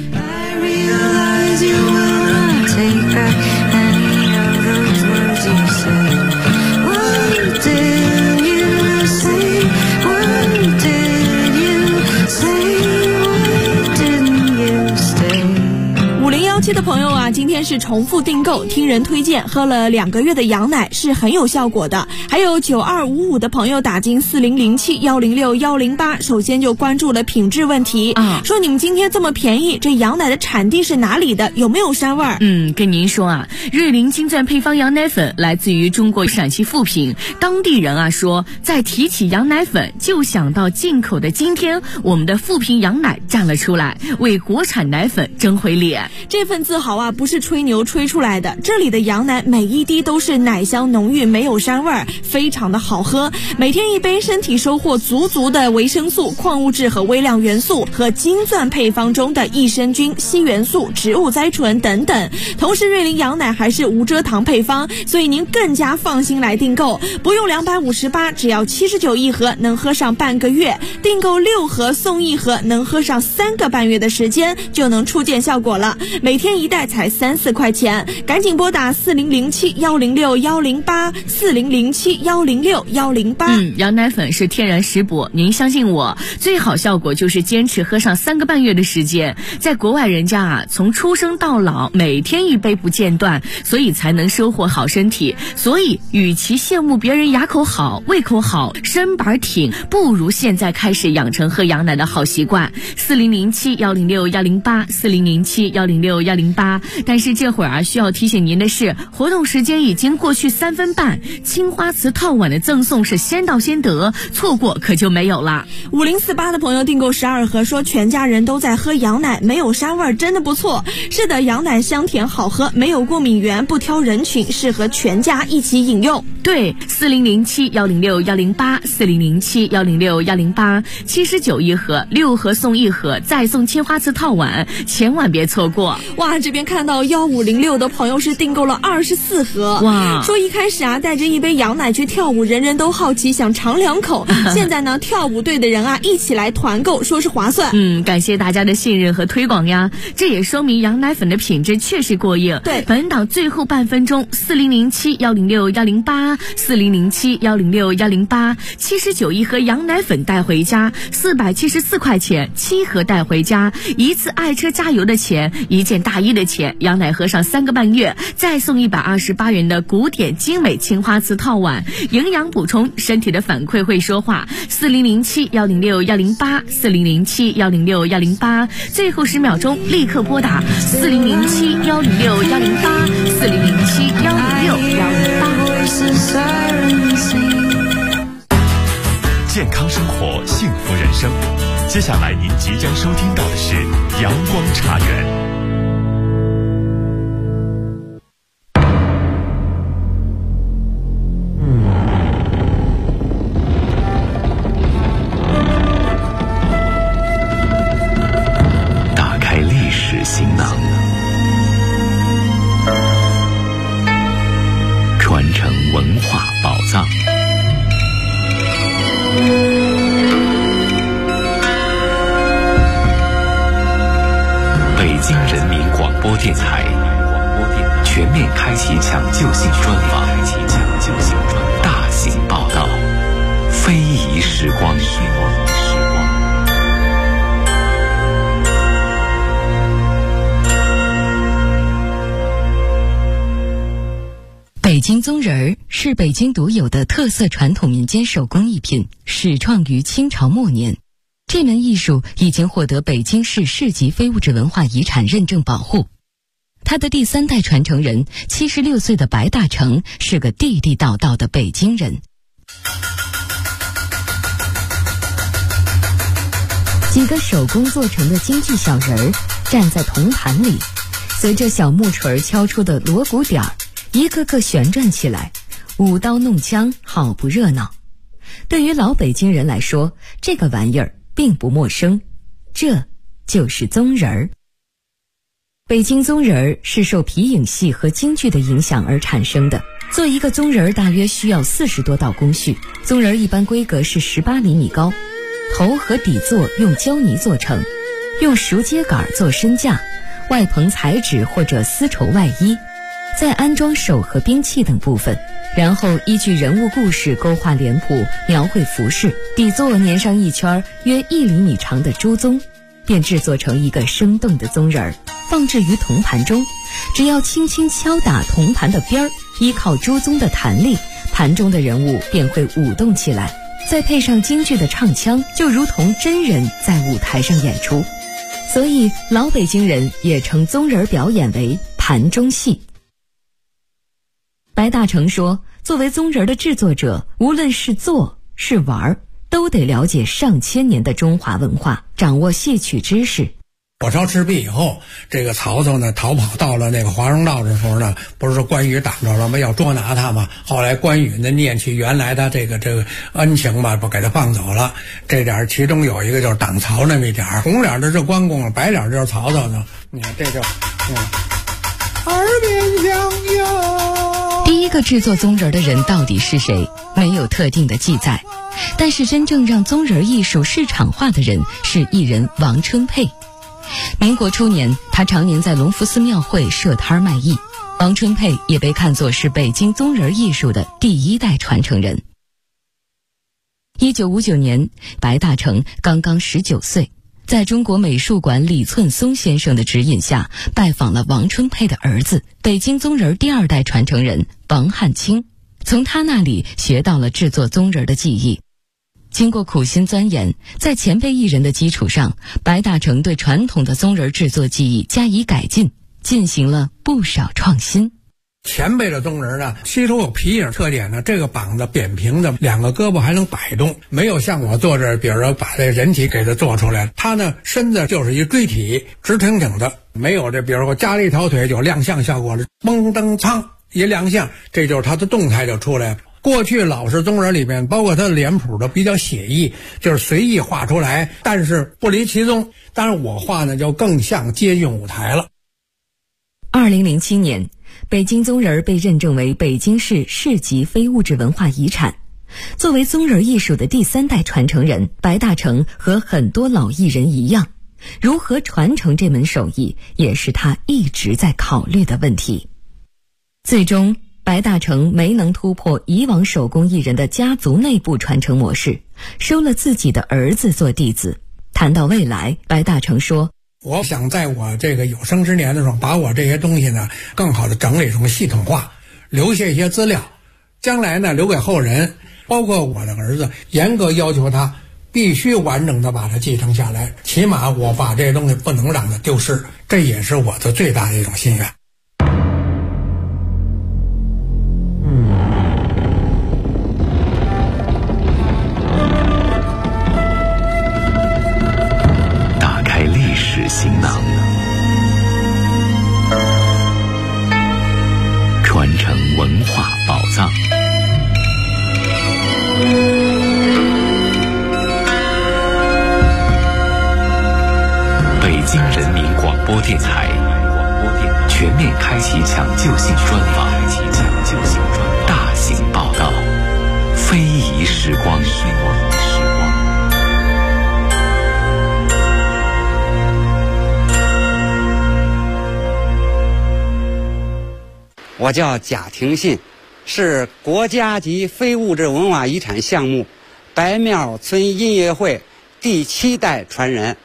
You will not take back any of those words you said. What did you say? What did you say? Why didn't you stay? 5017的朋友啊，今天是重复订购，听人推荐喝了2个月的羊奶是很有效果的。还有9255的朋友打进4007-106-108，首先就关注了品质问题，说你们今天这么便宜，这羊奶的产地是哪里的？有没有膻味儿？ 跟您说啊，瑞麟金钻配方羊奶粉来自于中国陕西富平，当地人啊说，在提起羊奶粉就想到进口的今天，我们的富平羊奶站了出来，为国产奶粉争回脸。 这份自豪啊，不是吹牛吹出来的，这里的羊奶每一滴都是奶香浓郁，没有膻味儿，非常的好喝。每天一杯，身体收获足足的维生素、矿物质和微量元素，和金钻配方中的益生菌、硒元素、植物甾醇等等。同时瑞麟羊奶还是无蔗糖配方，所以您更加放心来订购，不用258，只要79一盒，能喝上半个月。订购6盒送1盒，能喝上3个半月的时间，就能初见效果了。每天1袋才3-4块钱，赶紧拨打4007-106-108 4007-106-108。 羊奶粉是天然食补，您相信我，最好效果就是坚持喝上3个半月的时间。在国外人家啊，从出生到老每天1杯不间断，所以才能收获好身体。所以与其羡慕别人牙口好、胃口好、身板挺，不如现在开始养成喝羊奶的好习惯。4007-106-108 4007-106-108。但是这会儿啊，需要提醒您的是，活动时间已经过去3分半，青花瓷套碗的赠送是先到先得，错过可就没有了。 5048的朋友订购12盒，说全家人都在喝羊奶，没有膻味，真的不错。是的，羊奶香甜好喝，没有过敏源，不挑人群，适合全家一起饮用。 对，4007-106-108 4007-106-108 79一盒，6盒送1盒，再送青花瓷套碗，千万别错过。 哇，这边看到1506的朋友是订购了24盒。 哇， 说一开始啊，带着一杯羊奶去跳舞，人人都好奇想尝2口。现在呢，跳舞队的人啊一起来团购，说是划算。 感谢大家的信任和推广呀，这也说明羊奶粉的品质确实过硬。 对， 本档最后半分钟，4007-106-108 4007-106-108 79一盒羊奶粉带回家，474块钱，7盒带回家，一次爱车加油的钱，1件大衣的钱，羊奶喝上3个半月，再送128元的古典精美青花瓷套碗，营养补充，身体的反馈会说话。4007-106-108 4007-106-108，最后10秒钟立刻拨打4007-106-108 4007-106-108。 健康生活，幸福人生。接下来您即将收听到的是阳光茶园。 打开历史行囊，传承文化宝藏。北京人民广播电台全面开启抢救性专访，大型报道，非遗时光。 北京宗人儿是北京独有的特色传统民间手工艺品，始创于清朝末年。这门艺术已经获得北京市市级非物质文化遗产认证保护。他的第3代传承人76岁的白大成是个地地道道的北京人。几个手工做成的京剧小人儿站在铜盘里，随着小木锤敲出的锣鼓点儿，一个个旋转起来，舞刀弄枪，好不热闹。对于老北京人来说，这个玩意儿并不陌生，这就是宗人儿。北京宗人儿是受皮影戏和京剧的影响而产生的。做一个宗人儿大约需要40多道工序，宗人儿一般规格是18厘米高，头和底座用胶泥做成，用熟秸秆做身架，外棚彩纸或者丝绸外衣，再安装手和兵器等部分，然后依据人物故事勾画脸谱，描绘服饰，底座粘上一圈约1厘米长的朱宗，便制作成一个生动的宗人儿，放置于铜盘中。只要轻轻敲打铜盘的边儿，依靠朱宗的弹力，盘中的人物便会舞动起来，再配上京剧的唱腔，就如同真人在舞台上演出。所以老北京人也称宗人表演为盘中戏。白大成说，作为宗人的制作者，无论是做是玩，都得了解上千年的中华文化，掌握戏曲知识。 火烧赤壁以后，这个曹操呢逃跑到了那个华容道的时候呢，不是说关羽挡着了吗？要捉拿他嘛。后来关羽呢念起原来的这个恩情吧，不给他放走了。这点其中有一个就是挡曹那么一点，红脸的是关公，白脸就是曹操呢。你看这就耳边响哟。 第一个制作宗人的人到底是谁？没有特定的记载，但是真正让宗人艺术市场化的人是艺人王春佩。民国初年，他常年在隆福寺庙会设摊卖艺。王春佩也被看作是北京宗人艺术的第1代传承人。1959年，白大成刚刚19岁，在中国美术馆李寸松先生的指引下，拜访了王春佩的儿子，北京宗人第2代传承人王汉卿，从他那里学到了制作宗人的技艺。经过苦心钻研，在前辈艺人的基础上，白大成对传统的宗人制作技艺加以改进，进行了不少创新。 前辈的宗人呢，吸收有皮影特点呢，这个膀子扁平的，2个胳膊还能摆动，没有像我做这，比如说把这人体给它做出来，他呢身子就是一锥体，直挺挺的，没有这，比如说加了一条腿有亮相效果了，嘣噔噌一亮相，这就是他的动态就出来了。过去老式宗人里面，包括他的脸谱都比较写意，就是随意画出来，但是不离其宗。当然我画呢就更像接近舞台了。 2007年，北京宗人被认证为北京市市级非物质文化遗产。作为宗人艺术的第3代传承人，白大成和很多老艺人一样，如何传承这门手艺，也是他一直在考虑的问题。最终白大成没能突破以往手工艺人的家族内部传承模式，收了自己的儿子做弟子。谈到未来，白大成说， 我想在我这个有生之年的时候，把我这些东西呢更好的整理成系统化，留下一些资料，将来呢留给后人，包括我的儿子，严格要求他必须完整的把它继承下来，起码我把这些东西不能让它丢失，这也是我的最大的一种心愿。 京人民广播电台全面开启抢救性专访，大型报道，非遗时光。 我叫贾廷信，是国家级非物质文化遗产项目白庙村音乐会第7代传人。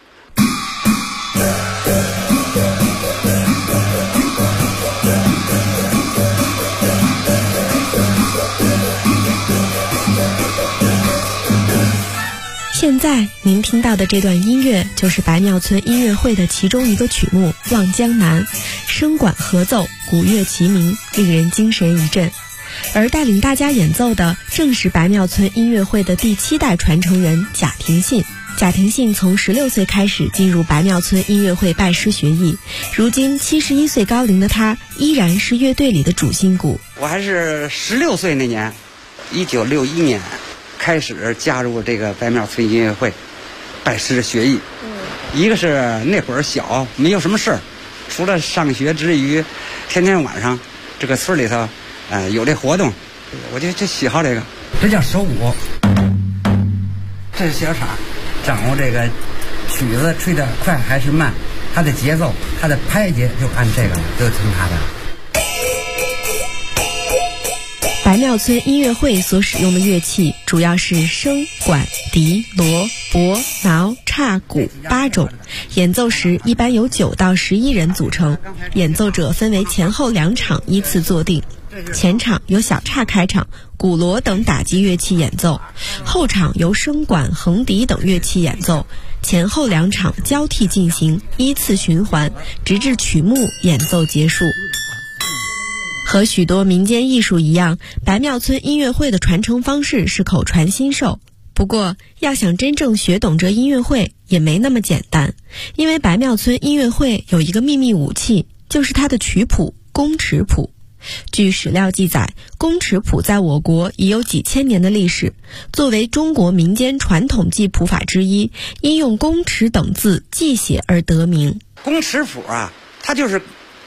现在您听到的这段音乐就是白庙村音乐会的其中一个曲目《望江南》，声管合奏，鼓乐齐鸣，令人精神一振。而带领大家演奏的正是白庙村音乐会的第7代传承人贾廷信。贾廷信从16岁开始进入白庙村音乐会拜师学艺，如今71岁高龄的他依然是乐队里的主心骨。 我还是16岁那年，1961年开始加入这个白庙村音乐会拜师学艺。一个是那会儿小，没有什么事儿，除了上学之余，天天晚上这个村里头有这活动，我就喜好这个。这叫手鼓，这是小叉，掌握这个曲子吹得快还是慢，它的节奏，它的拍节就按这个都听它的。 白庙村音乐会所使用的乐器主要是笙、管、笛、锣、钹、挠、叉、鼓8种，演奏时一般由9到11人组成，演奏者分为前后2场依次坐定。前场由小叉开场，鼓锣等打击乐器演奏，后场由笙管、横笛等乐器演奏，前后2场交替进行，依次循环，直至曲目演奏结束。和许多民间艺术一样，白庙村音乐会的传承方式是口传心授。不过，要想真正学懂这音乐会也没那么简单，因为白庙村音乐会有一个秘密武器，就是它的曲谱宫尺谱。据史料记载，宫尺谱在我国已有几千年的历史，作为中国民间传统记谱法之一，因用宫尺等字记写而得名。 宫尺谱啊，它就是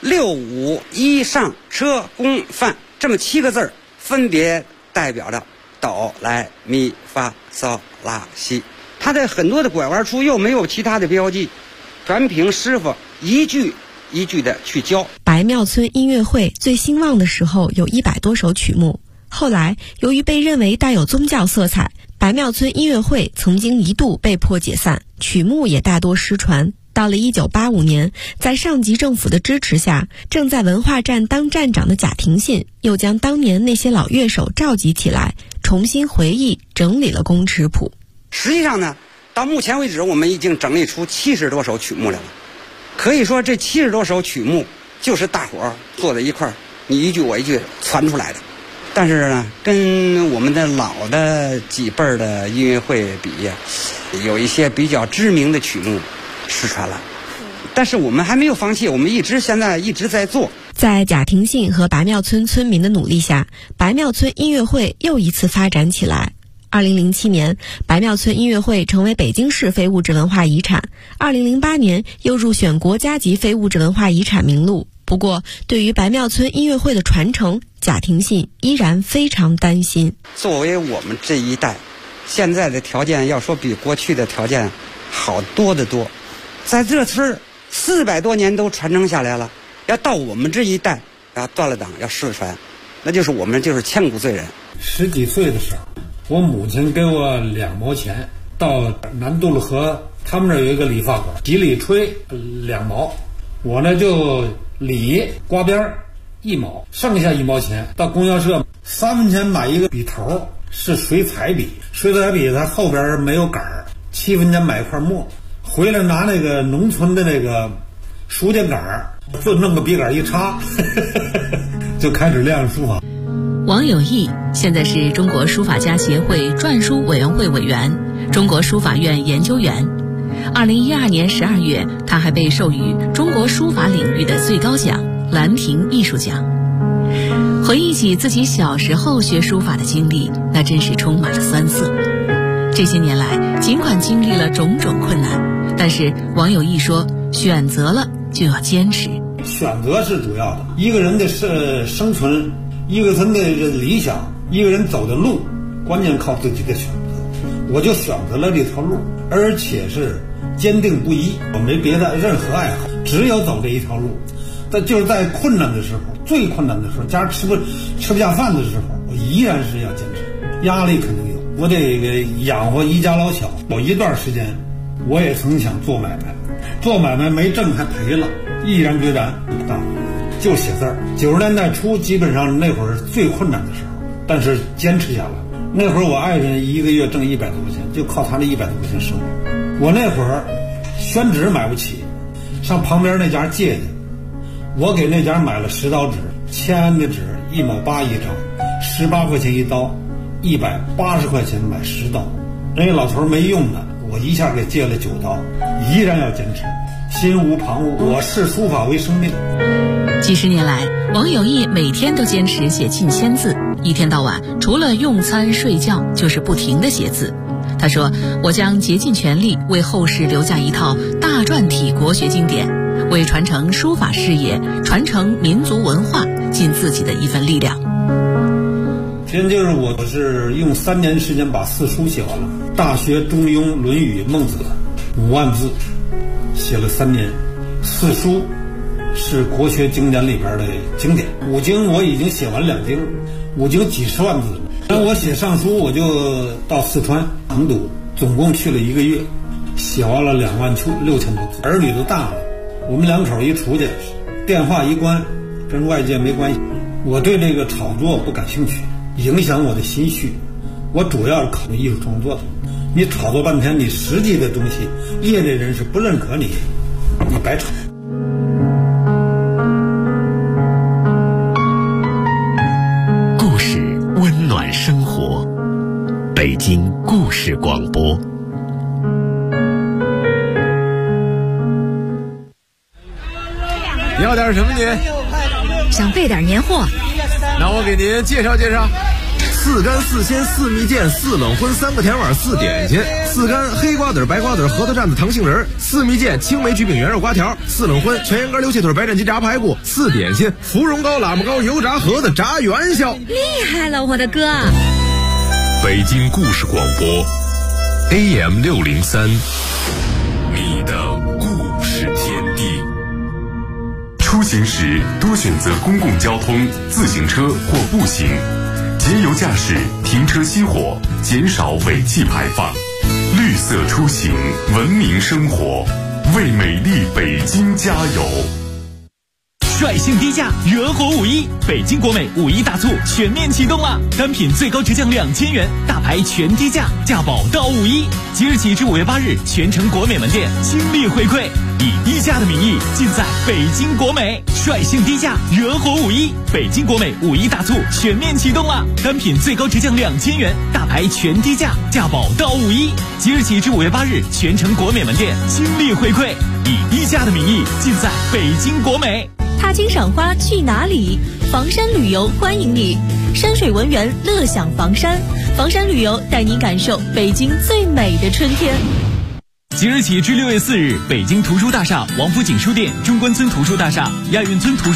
6、5、1上车宫范这么7个字儿，分别代表着哆来咪发嗦拉西。它的很多的拐弯处又没有其他的标记，全凭师傅一句一句的去教。 白庙村音乐会最兴旺的时候有100多首曲目，后来由于被认为带有宗教色彩，白庙村音乐会曾经一度被迫解散，曲目也大多失传。到了1985年，在上级政府的支持下，正在文化站当站长的贾廷信又将当年那些老乐手召集起来，重新回忆整理了宫尺谱。 实际上呢，到目前为止我们已经整理出70多首曲目来了。可以说这70多首曲目就是大伙儿坐在一块儿，你一句我一句传出来的。但是呢，跟我们的老的几辈儿的音乐会比，有一些比较知名的曲目失传了。但是我们还没有放弃，我们现在一直在做。 在贾廷信和白庙村村民的努力下，白庙村音乐会又一次发展起来。2007年，白庙村音乐会成为北京市非物质文化遗产。2008年又入选国家级非物质文化遗产名录。不过，对于白庙村音乐会的传承，贾廷信依然非常担心。 作为我们这一代，现在的条件要说比过去的条件好多得多。在这村400多年都传承下来了，要到我们这一代要断了档要失传，那就是我们就是千古罪人。 10几岁的时候，我母亲给我2毛钱，到南渡了河，他们这有一个理发馆，几里吹2毛，我呢就理刮边1毛，剩下1毛钱到供销社3分钱买一个笔头，是水彩笔，水彩笔它后边没有杆儿，7分钱买一块墨，回来拿那个农村的那个书架杆儿，就弄个笔杆一插就开始练书法。 王有义现在是中国书法家协会篆书委员会委员、中国书法院研究员。2012年12月，他还被授予中国书法领域的最高奖兰亭艺术奖。回忆起自己小时候学书法的经历，那真是充满了酸涩。这些年来，尽管经历了种种困难，但是王有义说， 选择了就要坚持。 选择是主要的，一个人的生存，一个人的理想，一个人走的路，关键靠自己的选择。我就选择了这条路，而且是坚定不移，我没别的任何爱好，只有走这一条路。但就是在困难的时候，最困难的时候，家吃不下饭的时候，我依然是要坚持。压力肯定有，我得养活一家老小。有一段时间，我也曾想做买卖，做买卖没挣还赔了，毅然决然不干，就写字儿。90年代初，基本上那会儿最困难的时候，但是坚持下来。那会儿我爱人一个月挣100多块钱，就靠他那100多块钱生活。我那会儿宣纸买不起，上旁边那家借去，我给那家买了10刀纸，签的纸1毛8一张，18块钱一刀，180块钱买10刀。人家老头没用的，我一下给借了9刀，依然要坚持，心无旁骛。我视书法为生命。 几十年来，王有义每天都坚持写近1000字，一天到晚除了用餐睡觉就是不停地写字。他说，我将竭尽全力为后世留下一套大篆体国学经典，为传承书法事业、传承民族文化尽自己的一份力量。 其实就是我是用3年时间把4书写完了，《大学》《中庸》《论语》《孟子》5万字，写了3年。4书是国学经典里边的经典，5经我已经写完2经，5经几十万字。然后我写上书，我就到四川成都，总共去了1个月，写完了2万6000多字。儿女都大了，我们2口一出去，电话一关，跟外界没关系。我对这个炒作不感兴趣，影响我的心绪。我主要是考虑艺术创作的。你炒作半天，你实际的东西，业内人士不认可你，你白炒。 故事温暖生活，北京故事广播。 你要点什么您？ 想备点年货。 那我给您介绍介绍。4干4鲜4蜜饯4冷荤3个甜碗4点心，4干黑瓜子白瓜子核桃蘸子糖杏仁，4蜜饯青梅曲饼圆肉瓜条，4冷荤全羊肝溜切腿白斩鸡炸排骨，4点心芙蓉糕喇嘛糕油炸盒子炸元宵。 厉害了，我的哥！ 北京故事广播 AM603，你的故事天地。出行时多选择公共交通、自行车或步行，节油驾驶，停车熄火，减少尾气排放。绿色出行，文明生活，为美丽北京加油！ 率性低价，惹火5·1！北京国美5·1大促全面启动了，单品最高折降2000元，大牌全低价，价保到5·1！即日起至5月8日，全城国美门店倾力回馈，以低价的名义，尽在北京国美。率性低价，惹火5·1！北京国美5·1大促全面启动了，单品最高折降2000元，大牌全低价，价保到5·1！即日起至5月8日，全城国美门店倾力回馈，以低价的名义，尽在北京国美。 踏青赏花去哪里？房山旅游欢迎你，山水文园乐享房山，房山旅游带你感受北京最美的春天。 即日起至6月4日，北京图书大厦、王府井书店、中关村图书大厦、亚运村图书